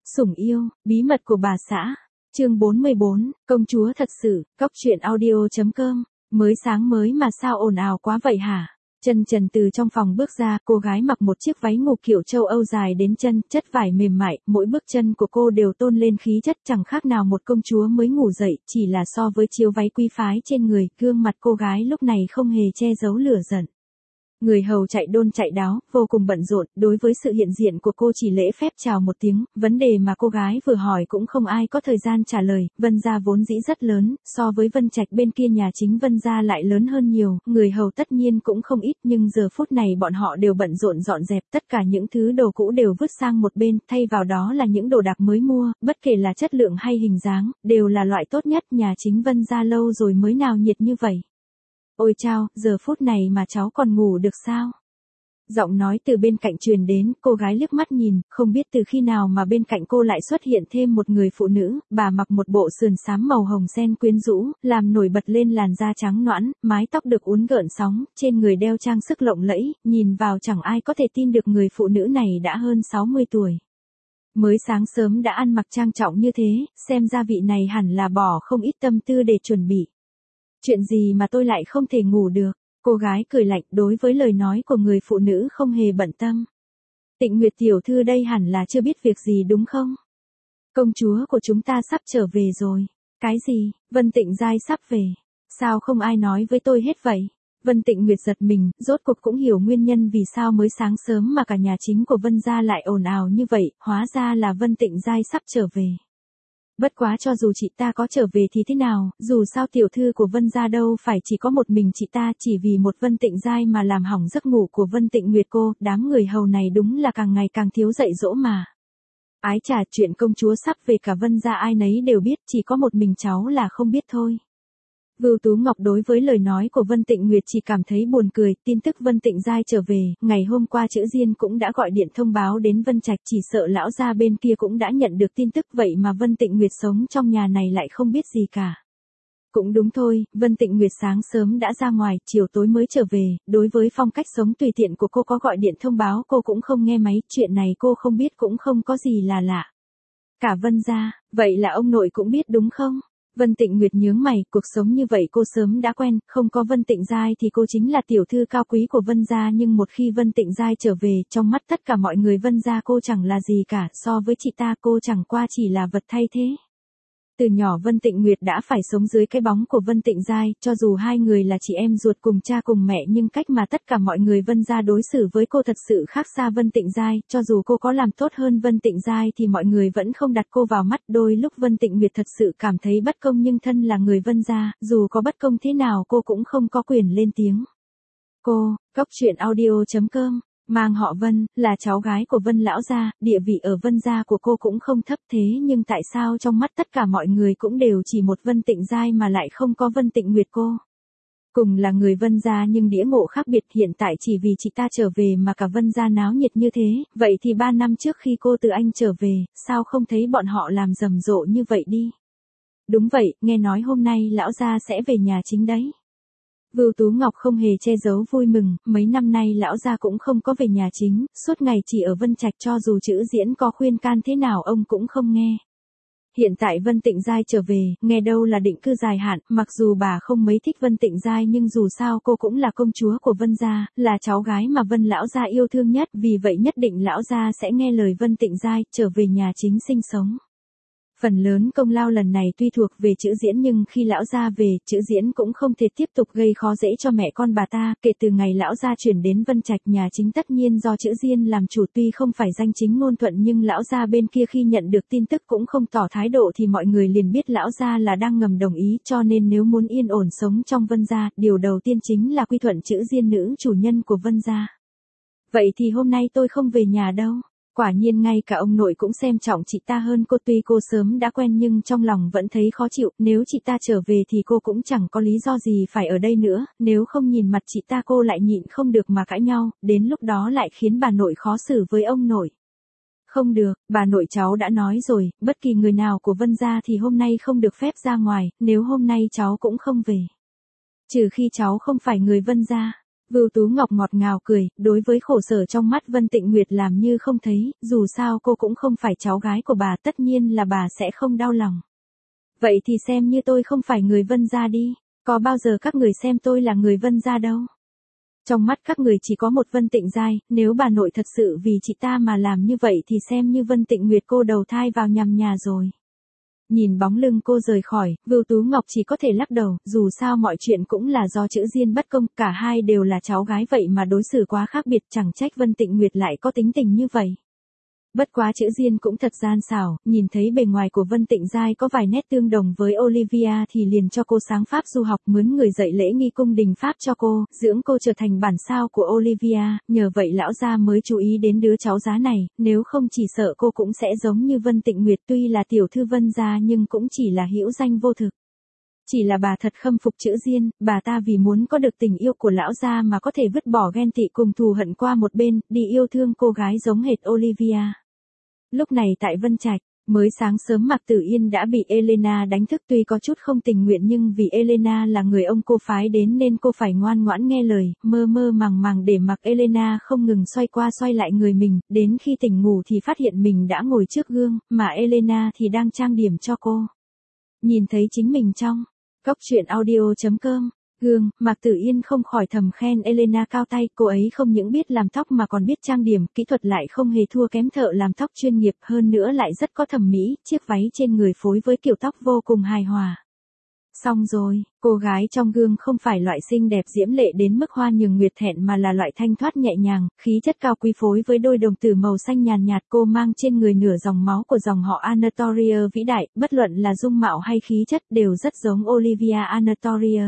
Sủng yêu, bí mật của bà xã. Chương 44, công chúa thật sự, cóc truyện audio.com. Mới sáng mới mà sao ồn ào quá vậy hả? Chân trần từ trong phòng bước ra, cô gái mặc một chiếc váy ngủ kiểu châu Âu dài đến chân, chất vải mềm mại, mỗi bước chân của cô đều tôn lên khí chất chẳng khác nào một công chúa mới ngủ dậy, chỉ là so với chiếc váy quý phái trên người, gương mặt cô gái lúc này không hề che giấu lửa giận. Người hầu chạy đôn chạy đáo, vô cùng bận rộn, đối với sự hiện diện của cô chỉ lễ phép chào một tiếng, vấn đề mà cô gái vừa hỏi cũng không ai có thời gian trả lời, Vân gia vốn dĩ rất lớn, so với Vân Trạch bên kia nhà chính Vân gia lại lớn hơn nhiều, người hầu tất nhiên cũng không ít nhưng giờ phút này bọn họ đều bận rộn dọn dẹp tất cả những thứ đồ cũ đều vứt sang một bên, thay vào đó là những đồ đạc mới mua, bất kể là chất lượng hay hình dáng, đều là loại tốt nhất, nhà chính Vân gia lâu rồi mới nào nhiệt như vậy. Ôi chao, giờ phút này mà cháu còn ngủ được sao? Giọng nói từ bên cạnh truyền đến, cô gái liếc mắt nhìn, không biết từ khi nào mà bên cạnh cô lại xuất hiện thêm một người phụ nữ, bà mặc một bộ sườn xám màu hồng sen quyến rũ, làm nổi bật lên làn da trắng nõn, mái tóc được uốn gợn sóng, trên người đeo trang sức lộng lẫy, nhìn vào chẳng ai có thể tin được người phụ nữ này đã hơn 60 tuổi. Mới sáng sớm đã ăn mặc trang trọng như thế, xem ra vị này hẳn là bỏ không ít tâm tư để chuẩn bị. Chuyện gì mà tôi lại không thể ngủ được? Cô gái cười lạnh đối với lời nói của người phụ nữ không hề bận tâm. Tịnh Nguyệt tiểu thư đây hẳn là chưa biết việc gì đúng không? Công chúa của chúng ta sắp trở về rồi. Cái gì? Vân Tịnh Giai sắp về. Sao không ai nói với tôi hết vậy? Vân Tịnh Nguyệt giật mình, rốt cuộc cũng hiểu nguyên nhân vì sao mới sáng sớm mà cả nhà chính của Vân gia lại ồn ào như vậy, hóa ra là Vân Tịnh Giai sắp trở về. Bất quá cho dù chị ta có trở về thì thế nào, dù sao tiểu thư của Vân gia đâu phải chỉ có một mình chị ta, chỉ vì một Vân Tịnh Giai mà làm hỏng giấc ngủ của Vân Tịnh Nguyệt cô, đám người hầu này đúng là càng ngày càng thiếu dạy dỗ mà. Ái chà, chuyện công chúa sắp về cả Vân gia ai nấy đều biết, chỉ có một mình cháu là không biết thôi. Vưu Tú Ngọc đối với lời nói của Vân Tịnh Nguyệt chỉ cảm thấy buồn cười, tin tức Vân Tịnh Giai trở về, ngày hôm qua Chữ Diên cũng đã gọi điện thông báo đến Vân Trạch, chỉ sợ lão gia bên kia cũng đã nhận được tin tức, vậy mà Vân Tịnh Nguyệt sống trong nhà này lại không biết gì cả. Cũng đúng thôi, Vân Tịnh Nguyệt sáng sớm đã ra ngoài, chiều tối mới trở về, đối với phong cách sống tùy tiện của cô có gọi điện thông báo cô cũng không nghe máy, chuyện này cô không biết cũng không có gì là lạ. Cả Vân gia, vậy là ông nội cũng biết đúng không? Vân Tịnh Nguyệt nhướng mày, cuộc sống như vậy cô sớm đã quen, không có Vân Tịnh Giai thì cô chính là tiểu thư cao quý của Vân gia, nhưng một khi Vân Tịnh Giai trở về, trong mắt tất cả mọi người Vân gia cô chẳng là gì cả, so với chị ta cô chẳng qua chỉ là vật thay thế. Từ nhỏ Vân Tịnh Nguyệt đã phải sống dưới cái bóng của Vân Tịnh Giai, cho dù hai người là chị em ruột cùng cha cùng mẹ nhưng cách mà tất cả mọi người Vân gia đối xử với cô thật sự khác xa Vân Tịnh Giai, cho dù cô có làm tốt hơn Vân Tịnh Giai thì mọi người vẫn không đặt cô vào mắt, đôi lúc Vân Tịnh Nguyệt thật sự cảm thấy bất công nhưng thân là người Vân gia, dù có bất công thế nào cô cũng không có quyền lên tiếng. Cô, cóc truyện audio.com. Mang họ Vân, là cháu gái của Vân lão gia, địa vị ở Vân gia của cô cũng không thấp thế nhưng tại sao trong mắt tất cả mọi người cũng đều chỉ một Vân Tịnh Giai mà lại không có Vân Tịnh Nguyệt cô? Cùng là người Vân gia nhưng đĩa ngộ khác biệt, hiện tại chỉ vì chị ta trở về mà cả Vân gia náo nhiệt như thế, vậy thì 3 năm trước khi cô từ Anh trở về, sao không thấy bọn họ làm rầm rộ như vậy đi? Đúng vậy, nghe nói hôm nay lão gia sẽ về nhà chính đấy. Vưu Tú Ngọc không hề che giấu vui mừng, mấy năm nay lão gia cũng không có về nhà chính, suốt ngày chỉ ở Vân Trạch, cho dù Chữ Diễn có khuyên can thế nào ông cũng không nghe. Hiện tại Vân Tịnh Giai trở về, nghe đâu là định cư dài hạn, mặc dù bà không mấy thích Vân Tịnh Giai nhưng dù sao cô cũng là công chúa của Vân gia, là cháu gái mà Vân lão gia yêu thương nhất, vì vậy nhất định lão gia sẽ nghe lời Vân Tịnh Giai, trở về nhà chính sinh sống. Phần lớn công lao lần này tuy thuộc về Chữ Diễn nhưng khi lão gia về, Chữ Diễn cũng không thể tiếp tục gây khó dễ cho mẹ con bà ta, kể từ ngày lão gia chuyển đến Vân Trạch nhà chính tất nhiên do Chữ Diên làm chủ, tuy không phải danh chính ngôn thuận nhưng lão gia bên kia khi nhận được tin tức cũng không tỏ thái độ thì mọi người liền biết lão gia là đang ngầm đồng ý, cho nên nếu muốn yên ổn sống trong Vân gia, điều đầu tiên chính là quy thuận Chữ Diên nữ chủ nhân của Vân gia. Vậy thì hôm nay tôi không về nhà đâu. Quả nhiên ngay cả ông nội cũng xem trọng chị ta hơn cô, tuy cô sớm đã quen nhưng trong lòng vẫn thấy khó chịu, nếu chị ta trở về thì cô cũng chẳng có lý do gì phải ở đây nữa, nếu không nhìn mặt chị ta cô lại nhịn không được mà cãi nhau, đến lúc đó lại khiến bà nội khó xử với ông nội. Không được, bà nội cháu đã nói rồi, bất kỳ người nào của Vân gia thì hôm nay không được phép ra ngoài, nếu hôm nay cháu cũng không về. Trừ khi cháu không phải người Vân gia. Vưu Tú Ngọc ngọt ngào cười, đối với khổ sở trong mắt Vân Tịnh Nguyệt làm như không thấy, dù sao cô cũng không phải cháu gái của bà, tất nhiên là bà sẽ không đau lòng. Vậy thì xem như tôi không phải người Vân gia đi, có bao giờ các người xem tôi là người Vân gia đâu. Trong mắt các người chỉ có một Vân Tịnh Giai, nếu bà nội thật sự vì chị ta mà làm như vậy thì xem như Vân Tịnh Nguyệt cô đầu thai vào nhằm nhà rồi. Nhìn bóng lưng cô rời khỏi, Vưu Tú Ngọc chỉ có thể lắc đầu, dù sao mọi chuyện cũng là do chữ Diên bất công, cả hai đều là cháu gái vậy mà đối xử quá khác biệt, chẳng trách Vân Tịnh Nguyệt lại có tính tình như vậy. Bất quá chữ Diên cũng thật gian xảo, nhìn thấy bề ngoài của Vân Tịnh Giai có vài nét tương đồng với Olivia thì liền cho cô sáng Pháp du học, mướn người dạy lễ nghi cung đình Pháp cho cô, dưỡng cô trở thành bản sao của Olivia, nhờ vậy lão gia mới chú ý đến đứa cháu giá này, nếu không chỉ sợ cô cũng sẽ giống như Vân Tịnh Nguyệt, tuy là tiểu thư Vân gia nhưng cũng chỉ là hữu danh vô thực. Chỉ là bà thật khâm phục chữ Diên, bà ta vì muốn có được tình yêu của lão gia mà có thể vứt bỏ ghen tị cùng thù hận qua một bên, đi yêu thương cô gái giống hệt Olivia. Lúc này tại Vân Trạch, mới sáng sớm Mạc Tử Yên đã bị Elena đánh thức, tuy có chút không tình nguyện nhưng vì Elena là người ông cô phái đến nên cô phải ngoan ngoãn nghe lời, mơ mơ màng màng để mặc Elena không ngừng xoay qua xoay lại người mình, đến khi tỉnh ngủ thì phát hiện mình đã ngồi trước gương, mà Elena thì đang trang điểm cho cô. Nhìn thấy chính mình trong Cốc Truyện Audio.com gương, Mạc Tử Yên không khỏi thầm khen Elena cao tay, cô ấy không những biết làm tóc mà còn biết trang điểm, kỹ thuật lại không hề thua kém thợ làm tóc chuyên nghiệp, hơn nữa lại rất có thẩm mỹ, chiếc váy trên người phối với kiểu tóc vô cùng hài hòa. Xong rồi, cô gái trong gương không phải loại xinh đẹp diễm lệ đến mức hoa nhường nguyệt thẹn mà là loại thanh thoát nhẹ nhàng, khí chất cao quý phối với đôi đồng tử màu xanh nhàn nhạt, cô mang trên người nửa dòng máu của dòng họ Anatolia vĩ đại, bất luận là dung mạo hay khí chất đều rất giống Olivia Anatolia.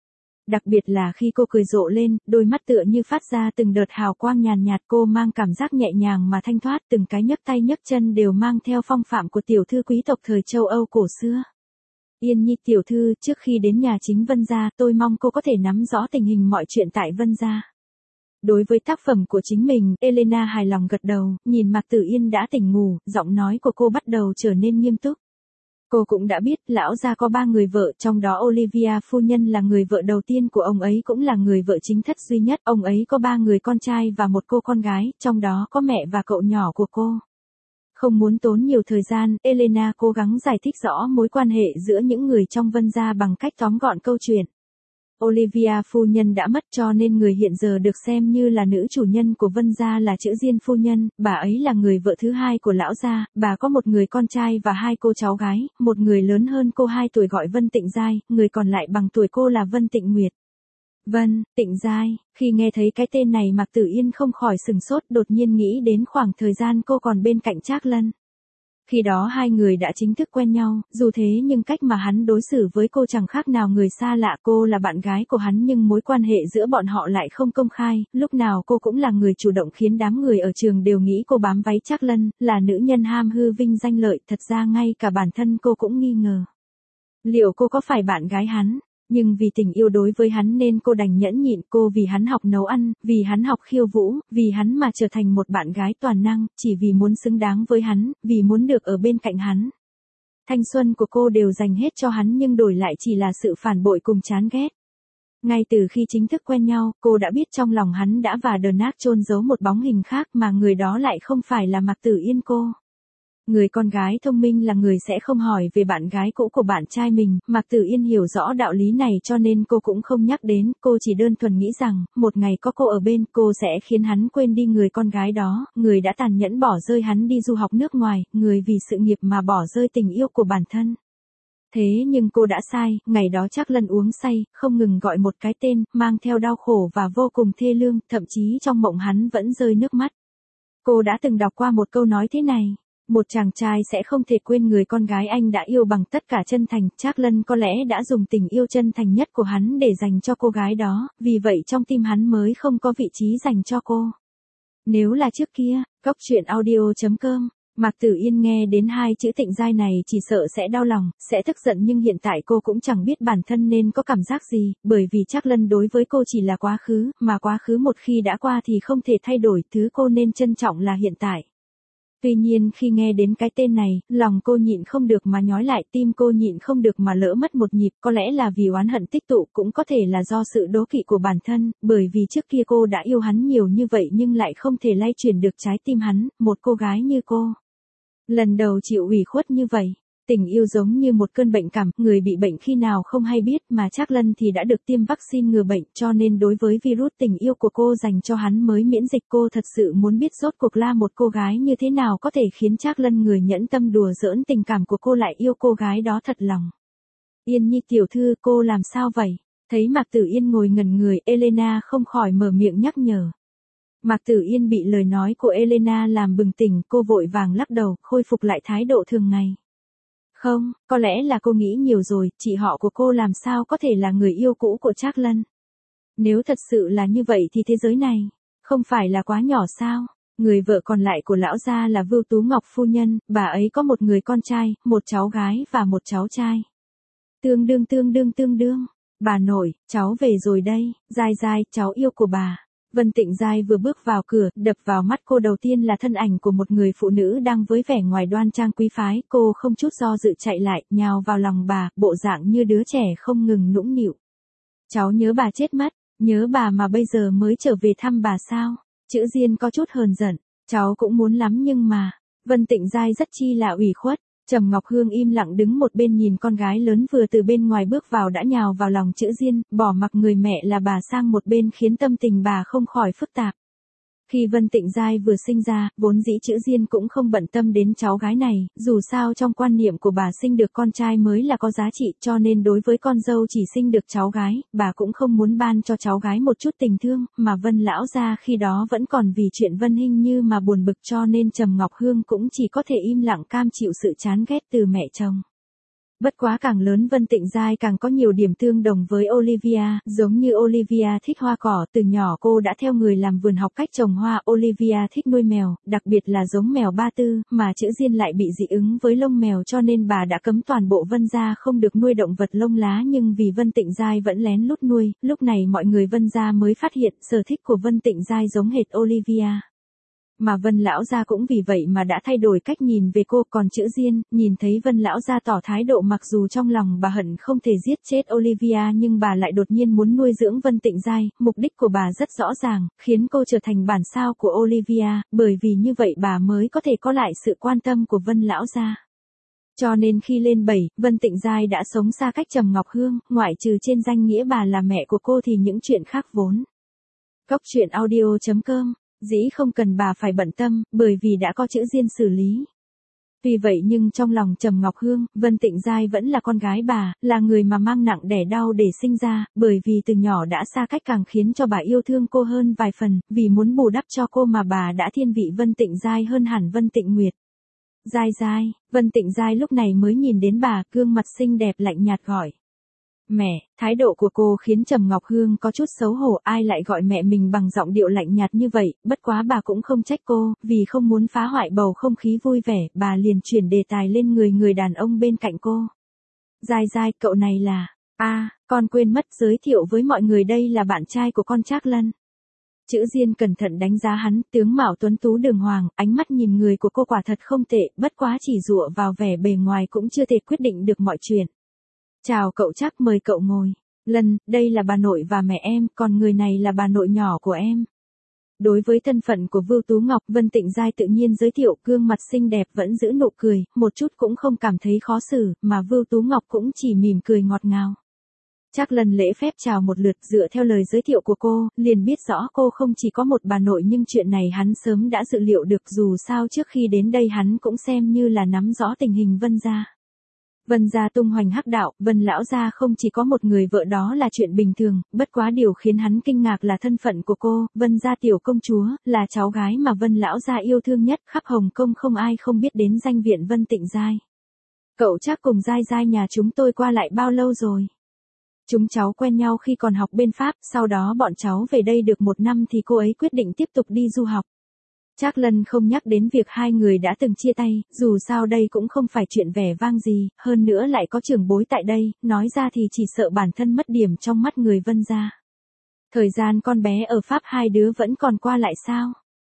Đặc biệt là khi cô cười rộ lên, đôi mắt tựa như phát ra từng đợt hào quang nhàn nhạt, cô mang cảm giác nhẹ nhàng mà thanh thoát, từng cái nhấc tay nhấc chân đều mang theo phong phạm của tiểu thư quý tộc thời châu Âu cổ xưa. Yên Nhi tiểu thư, trước khi đến nhà chính Vân gia, tôi mong cô có thể nắm rõ tình hình mọi chuyện tại Vân gia. Đối với tác phẩm của chính mình, Elena hài lòng gật đầu, nhìn Mạc Tử Yên đã tỉnh ngủ, giọng nói của cô bắt đầu trở nên nghiêm túc. Cô cũng đã biết, lão gia có 3 người vợ, trong đó Olivia phu nhân là người vợ đầu tiên của ông ấy, cũng là người vợ chính thất duy nhất, ông ấy có 3 người con trai và một cô con gái, trong đó có mẹ và cậu nhỏ của cô. Không muốn tốn nhiều thời gian, Elena cố gắng giải thích rõ mối quan hệ giữa những người trong Vân gia bằng cách tóm gọn câu chuyện. Olivia phu nhân đã mất cho nên người hiện giờ được xem như là nữ chủ nhân của Vân gia là chữ Diên phu nhân, bà ấy là người vợ thứ hai của lão gia, bà có một người con trai và 2 cô cháu gái, một người lớn hơn cô 2 tuổi gọi Vân Tịnh Giai, người còn lại bằng tuổi cô là Vân Tịnh Nguyệt. Vân Tịnh Giai, khi nghe thấy cái tên này Mạc Tử Yên không khỏi sừng sốt, đột nhiên nghĩ đến khoảng thời gian cô còn bên cạnh Trác Lân. Khi đó 2 người đã chính thức quen nhau, dù thế nhưng cách mà hắn đối xử với cô chẳng khác nào người xa lạ, cô là bạn gái của hắn nhưng mối quan hệ giữa bọn họ lại không công khai, lúc nào cô cũng là người chủ động khiến đám người ở trường đều nghĩ cô bám váy Trác Lân, là nữ nhân ham hư vinh danh lợi, thật ra ngay cả bản thân cô cũng nghi ngờ. Liệu cô có phải bạn gái hắn? Nhưng vì tình yêu đối với hắn nên cô đành nhẫn nhịn, cô vì hắn học nấu ăn, vì hắn học khiêu vũ, vì hắn mà trở thành một bạn gái toàn năng, chỉ vì muốn xứng đáng với hắn, vì muốn được ở bên cạnh hắn. Thanh xuân của cô đều dành hết cho hắn nhưng đổi lại chỉ là sự phản bội cùng chán ghét. Ngay từ khi chính thức quen nhau, cô đã biết trong lòng hắn đã và đờn ác chôn giấu một bóng hình khác mà người đó lại không phải là Mạc Tử Yên cô. Người con gái thông minh là người sẽ không hỏi về bạn gái cũ của bạn trai mình, Mạc Tử Yên hiểu rõ đạo lý này cho nên cô cũng không nhắc đến, cô chỉ đơn thuần nghĩ rằng, một ngày có cô ở bên, cô sẽ khiến hắn quên đi người con gái đó, người đã tàn nhẫn bỏ rơi hắn đi du học nước ngoài, người vì sự nghiệp mà bỏ rơi tình yêu của bản thân. Thế nhưng cô đã sai, ngày đó Trác Lân uống say, không ngừng gọi một cái tên, mang theo đau khổ và vô cùng thê lương, thậm chí trong mộng hắn vẫn rơi nước mắt. Cô đã từng đọc qua một câu nói thế này. Một chàng trai sẽ không thể quên người con gái anh đã yêu bằng tất cả chân thành, Trác Lân có lẽ đã dùng tình yêu chân thành nhất của hắn để dành cho cô gái đó, vì vậy trong tim hắn mới không có vị trí dành cho cô. Nếu là trước kia, Cốc Truyện Audio.com, Mạc Tử Yên nghe đến 2 chữ Tịnh Giai này chỉ sợ sẽ đau lòng, sẽ tức giận nhưng hiện tại cô cũng chẳng biết bản thân nên có cảm giác gì, bởi vì Trác Lân đối với cô chỉ là quá khứ, mà quá khứ một khi đã qua thì không thể thay đổi, thứ cô nên trân trọng là hiện tại. Tuy nhiên khi nghe đến cái tên này, lòng cô nhịn không được mà nhói lại, tim cô nhịn không được mà lỡ mất một nhịp, có lẽ là vì oán hận tích tụ, cũng có thể là do sự đố kỵ của bản thân, bởi vì trước kia cô đã yêu hắn nhiều như vậy nhưng lại không thể lay chuyển được trái tim hắn, một cô gái như cô. Lần đầu chịu ủy khuất như vậy. Tình yêu giống như một cơn bệnh cảm, người bị bệnh khi nào không hay biết, mà Trác Lân thì đã được tiêm vaccine ngừa bệnh, cho nên đối với virus tình yêu của cô dành cho hắn mới miễn dịch. Cô thật sự muốn biết rốt cuộc là một cô gái như thế nào có thể khiến Trác Lân người nhẫn tâm đùa giỡn tình cảm của cô lại yêu cô gái đó thật lòng. Yên Nhi tiểu thư, cô làm sao vậy? Thấy Mạc Tử Yên ngồi ngẩn người, Elena không khỏi mở miệng nhắc nhở. Mạc Tử Yên bị lời nói của Elena làm bừng tỉnh, cô vội vàng lắc đầu, khôi phục lại thái độ thường ngày. Không, có lẽ là cô nghĩ nhiều rồi, chị họ của cô làm sao có thể là người yêu cũ của Trác Lân. Nếu thật sự là như vậy thì thế giới này, không phải là quá nhỏ sao? Người vợ còn lại của lão gia là Vưu Tú Ngọc phu nhân, bà ấy có một người con trai, một cháu gái và một cháu trai. Tương đương, bà nội, cháu về rồi đây, Giai, cháu yêu của bà. Vân Tịnh Giai vừa bước vào cửa, đập vào mắt cô đầu tiên là thân ảnh của một người phụ nữ đang với vẻ ngoài đoan trang quý phái, cô không chút do dự chạy lại, nhào vào lòng bà, bộ dạng như đứa trẻ không ngừng nũng nịu. Cháu nhớ bà chết mất, nhớ bà mà bây giờ mới trở về thăm bà sao? Chữ Diên có chút hờn giận, cháu cũng muốn lắm nhưng mà, Vân Tịnh Giai rất chi là ủy khuất. Trầm Ngọc Hương im lặng đứng một bên nhìn con gái lớn vừa từ bên ngoài bước vào đã nhào vào lòng Chữ Diên, bỏ mặc người mẹ là bà sang một bên khiến tâm tình bà không khỏi phức tạp. Khi Vân Tịnh Giai vừa sinh ra, vốn dĩ Chữ Diên cũng không bận tâm đến cháu gái này, dù sao trong quan niệm của bà sinh được con trai mới là có giá trị, cho nên đối với con dâu chỉ sinh được cháu gái, bà cũng không muốn ban cho cháu gái một chút tình thương, mà Vân lão gia khi đó vẫn còn vì chuyện Vân Hinh Như mà buồn bực, cho nên Trầm Ngọc Hương cũng chỉ có thể im lặng cam chịu sự chán ghét từ mẹ chồng. Bất quá càng lớn Vân Tịnh Giai càng có nhiều điểm tương đồng với Olivia, giống như Olivia thích hoa cỏ, từ nhỏ cô đã theo người làm vườn học cách trồng hoa, Olivia thích nuôi mèo, đặc biệt là giống mèo Ba Tư, mà Chữ Diên lại bị dị ứng với lông mèo cho nên bà đã cấm toàn bộ Vân gia không được nuôi động vật lông lá, nhưng vì Vân Tịnh Giai vẫn lén lút nuôi, lúc này mọi người Vân gia mới phát hiện sở thích của Vân Tịnh Giai giống hệt Olivia. Mà Vân lão gia cũng vì vậy mà đã thay đổi cách nhìn về cô, còn Chữ Diên, nhìn thấy Vân lão gia tỏ thái độ mặc dù trong lòng bà hận không thể giết chết Olivia nhưng bà lại đột nhiên muốn nuôi dưỡng Vân Tịnh Giai, mục đích của bà rất rõ ràng, khiến cô trở thành bản sao của Olivia, bởi vì như vậy bà mới có thể có lại sự quan tâm của Vân lão gia. Cho nên khi lên 7, Vân Tịnh Giai đã sống xa cách Trầm Ngọc Hương, ngoại trừ trên danh nghĩa bà là mẹ của cô thì những chuyện khác vốn. Cốc truyện audio.com Dĩ không cần bà phải bận tâm, bởi vì đã có Chữ Diên xử lý. Vì vậy nhưng trong lòng Trầm Ngọc Hương, Vân Tịnh Giai vẫn là con gái bà, là người mà mang nặng đẻ đau để sinh ra, bởi vì từ nhỏ đã xa cách càng khiến cho bà yêu thương cô hơn vài phần, vì muốn bù đắp cho cô mà bà đã thiên vị Vân Tịnh Giai hơn hẳn Vân Tịnh Nguyệt. Giai, Vân Tịnh Giai lúc này mới nhìn đến bà, gương mặt xinh đẹp lạnh nhạt gọi. Mẹ, thái độ của cô khiến Trầm Ngọc Hương có chút xấu hổ, ai lại gọi mẹ mình bằng giọng điệu lạnh nhạt như vậy, bất quá bà cũng không trách cô, vì không muốn phá hoại bầu không khí vui vẻ, bà liền chuyển đề tài lên người đàn ông bên cạnh cô. Giai, cậu này là, con quên mất giới thiệu với mọi người đây là bạn trai của con Trác Lân. Chữ Diên cẩn thận đánh giá hắn, tướng mạo tuấn tú đường hoàng, ánh mắt nhìn người của cô quả thật không tệ, bất quá chỉ dựa vào vẻ bề ngoài cũng chưa thể quyết định được mọi chuyện. Chào cậu Trác, mời cậu ngồi. Lân, đây là bà nội và mẹ em, còn người này là bà nội nhỏ của em. Đối với thân phận của Vưu Tú Ngọc, Vân Tịnh Giai tự nhiên giới thiệu, gương mặt xinh đẹp vẫn giữ nụ cười, một chút cũng không cảm thấy khó xử, mà Vưu Tú Ngọc cũng chỉ mỉm cười ngọt ngào. Trác Lân lễ phép chào một lượt, dựa theo lời giới thiệu của cô, liền biết rõ cô không chỉ có một bà nội nhưng chuyện này hắn sớm đã dự liệu được, dù sao trước khi đến đây hắn cũng xem như là nắm rõ tình hình Vân gia. Vân gia tung hoành hắc đạo, Vân lão gia không chỉ có một người vợ đó là chuyện bình thường, bất quá điều khiến hắn kinh ngạc là thân phận của cô, Vân gia tiểu công chúa, là cháu gái mà Vân lão gia yêu thương nhất, khắp Hồng Kông không ai không biết đến danh viện Vân Tịnh Giai. Cậu Trác cùng Giai nhà chúng tôi qua lại bao lâu rồi? Chúng cháu quen nhau khi còn học bên Pháp, sau đó bọn cháu về đây được 1 năm thì cô ấy quyết định tiếp tục đi du học. Trác Lân không nhắc đến việc hai người đã từng chia tay, dù sao đây cũng không phải chuyện vẻ vang gì, hơn nữa lại có trưởng bối tại đây, nói ra thì chỉ sợ bản thân mất điểm trong mắt người Vân gia. Thời gian con bé ở Pháp hai đứa vẫn còn qua lại sao?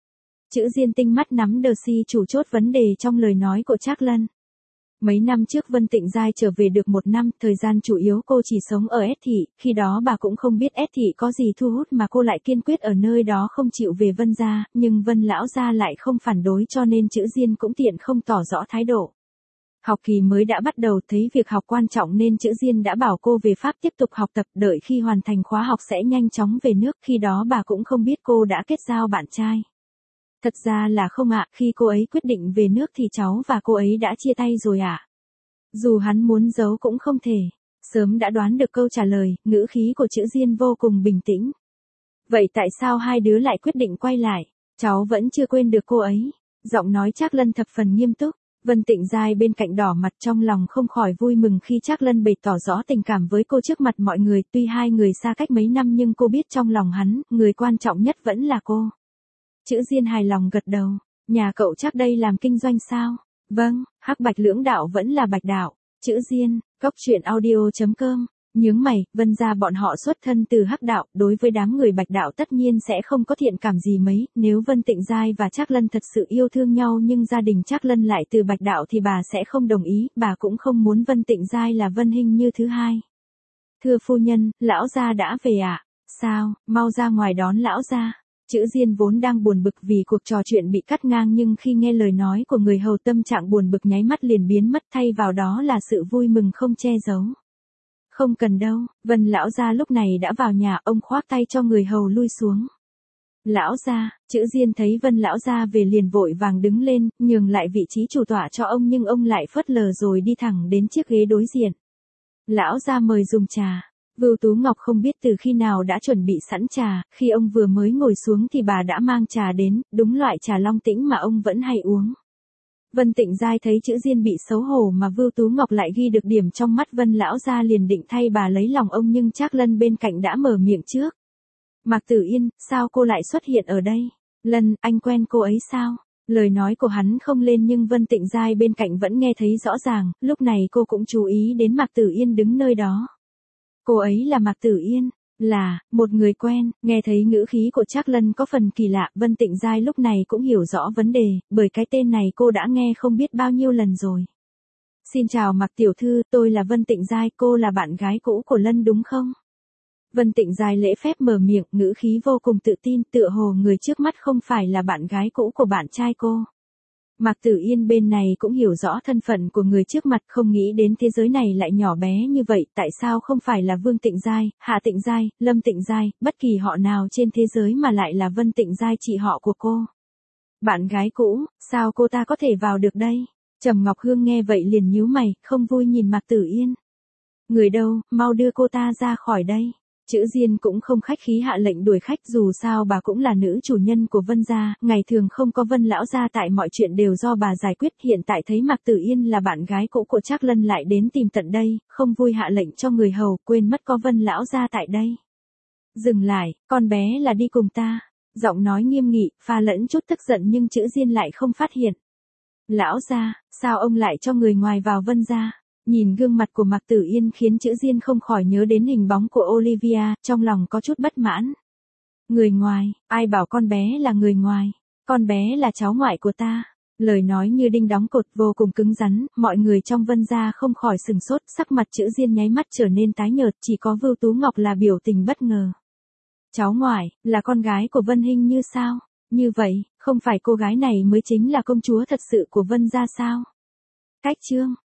Chữ Diên tinh mắt nắm đờ si chủ chốt vấn đề trong lời nói của Trác Lân. Mấy năm trước Vân Tịnh Giai trở về được 1 năm, thời gian chủ yếu cô chỉ sống ở S thị, khi đó bà cũng không biết S thị có gì thu hút mà cô lại kiên quyết ở nơi đó không chịu về Vân gia, nhưng Vân lão gia lại không phản đối cho nên Chữ Diên cũng tiện không tỏ rõ thái độ. Học kỳ mới đã bắt đầu, thấy việc học quan trọng nên Chữ Diên đã bảo cô về Pháp tiếp tục học tập, đợi khi hoàn thành khóa học sẽ nhanh chóng về nước, khi đó bà cũng không biết cô đã kết giao bạn trai. Thật ra là không ạ, khi cô ấy quyết định về nước thì cháu và cô ấy đã chia tay rồi ạ. Dù hắn muốn giấu cũng không thể. Sớm đã đoán được câu trả lời, ngữ khí của Chữ Diên vô cùng bình tĩnh. Vậy tại sao hai đứa lại quyết định quay lại? Cháu vẫn chưa quên được cô ấy. Giọng nói Trác Lân thập phần nghiêm túc. Vân Tịnh Giai bên cạnh đỏ mặt, trong lòng không khỏi vui mừng khi Trác Lân bày tỏ rõ tình cảm với cô trước mặt mọi người. Tuy hai người xa cách mấy năm nhưng cô biết trong lòng hắn, người quan trọng nhất vẫn là cô. Chữ Diên hài lòng gật đầu. Nhà cậu Trác đây làm kinh doanh sao? Vâng, hắc bạch lưỡng đạo vẫn là bạch đạo. Chữ Diên, coctruyện.audio.com. Nhướng mày, Vân gia bọn họ xuất thân từ hắc đạo, đối với đám người bạch đạo tất nhiên sẽ không có thiện cảm gì mấy, nếu Vân Tịnh Giai và Trác Lân thật sự yêu thương nhau nhưng gia đình Trác Lân lại từ bạch đạo thì bà sẽ không đồng ý, bà cũng không muốn Vân Tịnh Giai là Vân Hinh như thứ hai. Thưa phu nhân, lão gia đã về ạ. Sao, mau ra ngoài đón lão gia. Chữ Diên vốn đang buồn bực vì cuộc trò chuyện bị cắt ngang nhưng khi nghe lời nói của người hầu tâm trạng buồn bực nháy mắt liền biến mất, thay vào đó là sự vui mừng không che giấu. Không cần đâu, Vân lão gia lúc này đã vào nhà, ông khoác tay cho người hầu lui xuống. Lão gia, Chữ Diên thấy Vân lão gia về liền vội vàng đứng lên, nhường lại vị trí chủ tọa cho ông nhưng ông lại phớt lờ rồi đi thẳng đến chiếc ghế đối diện. Lão gia mời dùng trà. Vưu Tú Ngọc không biết từ khi nào đã chuẩn bị sẵn trà, khi ông vừa mới ngồi xuống thì bà đã mang trà đến, đúng loại trà Long Tĩnh mà ông vẫn hay uống. Vân Tịnh Giai thấy Chữ Diên bị xấu hổ mà Vưu Tú Ngọc lại ghi được điểm trong mắt Vân lão gia liền định thay bà lấy lòng ông nhưng Trác Lân bên cạnh đã mở miệng trước. Mạc Tử Yên, sao cô lại xuất hiện ở đây? Lân, anh quen cô ấy sao? Lời nói của hắn không lên nhưng Vân Tịnh Giai bên cạnh vẫn nghe thấy rõ ràng, lúc này cô cũng chú ý đến Mạc Tử Yên đứng nơi đó. Cô ấy là Mạc Tử Yên, là một người quen. Nghe thấy ngữ khí của Trác Lân có phần kỳ lạ, Vân Tịnh Giai lúc này cũng hiểu rõ vấn đề, bởi cái tên này cô đã nghe không biết bao nhiêu lần rồi. Xin chào Mạc tiểu thư, tôi là Vân Tịnh Giai, cô là bạn gái cũ của Lân đúng không? Vân Tịnh Giai lễ phép mở miệng, ngữ khí vô cùng tự tin, tựa hồ người trước mắt không phải là bạn gái cũ của bạn trai cô. Mạc Tử Yên bên này cũng hiểu rõ thân phận của người trước mặt, không nghĩ đến thế giới này lại nhỏ bé như vậy, tại sao không phải là Vương Tịnh Giai, Hạ Tịnh Giai, Lâm Tịnh Giai, bất kỳ họ nào trên thế giới mà lại là Vân Tịnh Giai chị họ của cô. Bạn gái cũ, sao cô ta có thể vào được đây? Trầm Ngọc Hương nghe vậy liền nhíu mày, không vui nhìn Mạc Tử Yên. Người đâu, mau đưa cô ta ra khỏi đây. Chữ Diên cũng không khách khí hạ lệnh đuổi khách, dù sao bà cũng là nữ chủ nhân của Vân gia, ngày thường không có Vân lão gia tại mọi chuyện đều do bà giải quyết, hiện tại thấy Mạc Tử Yên là bạn gái cũ của Trác Lân lại đến tìm tận đây, không vui hạ lệnh cho người hầu, quên mất có Vân lão gia tại đây. Dừng lại, con bé là đi cùng ta. Giọng nói nghiêm nghị, pha lẫn chút tức giận nhưng Chữ Diên lại không phát hiện. Lão gia, sao ông lại cho người ngoài vào Vân gia? Nhìn gương mặt của Mạc Tử Yên khiến Chữ Diên không khỏi nhớ đến hình bóng của Olivia, trong lòng có chút bất mãn. Người ngoài, ai bảo con bé là người ngoài? Con bé là cháu ngoại của ta. Lời nói như đinh đóng cột, vô cùng cứng rắn, mọi người trong Vân gia không khỏi sừng sốt, sắc mặt Chữ Diên nháy mắt trở nên tái nhợt, chỉ có Vưu Tú Ngọc là biểu tình bất ngờ. Cháu ngoại, là con gái của Vân Hinh như sao? Như vậy, không phải cô gái này mới chính là công chúa thật sự của Vân gia sao? Cách chương